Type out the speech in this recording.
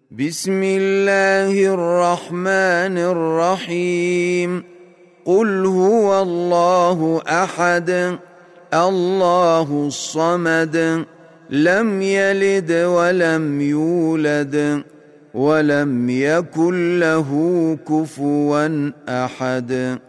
بسم الله الرحمن الرحيم. قل هو الله أحد الله الصمد لم يلد ولم يولد ولم يكن له كفوا أحد.